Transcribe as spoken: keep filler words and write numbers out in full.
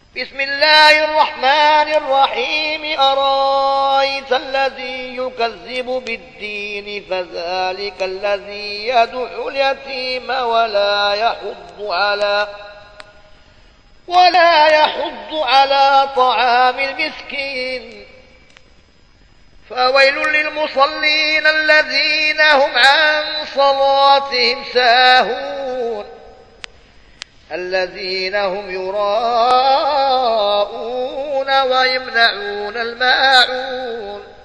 بسم الله الرحمن الرحيم أرأيت الذي يكذب بالدين فذلك الذي يدعو اليتيم ولا يحض على ولا يحض على طعام المسكين فويل للمصلين الذين هم عن صلاتهم ساهون الذين هم يراءون ويمنعون الماعون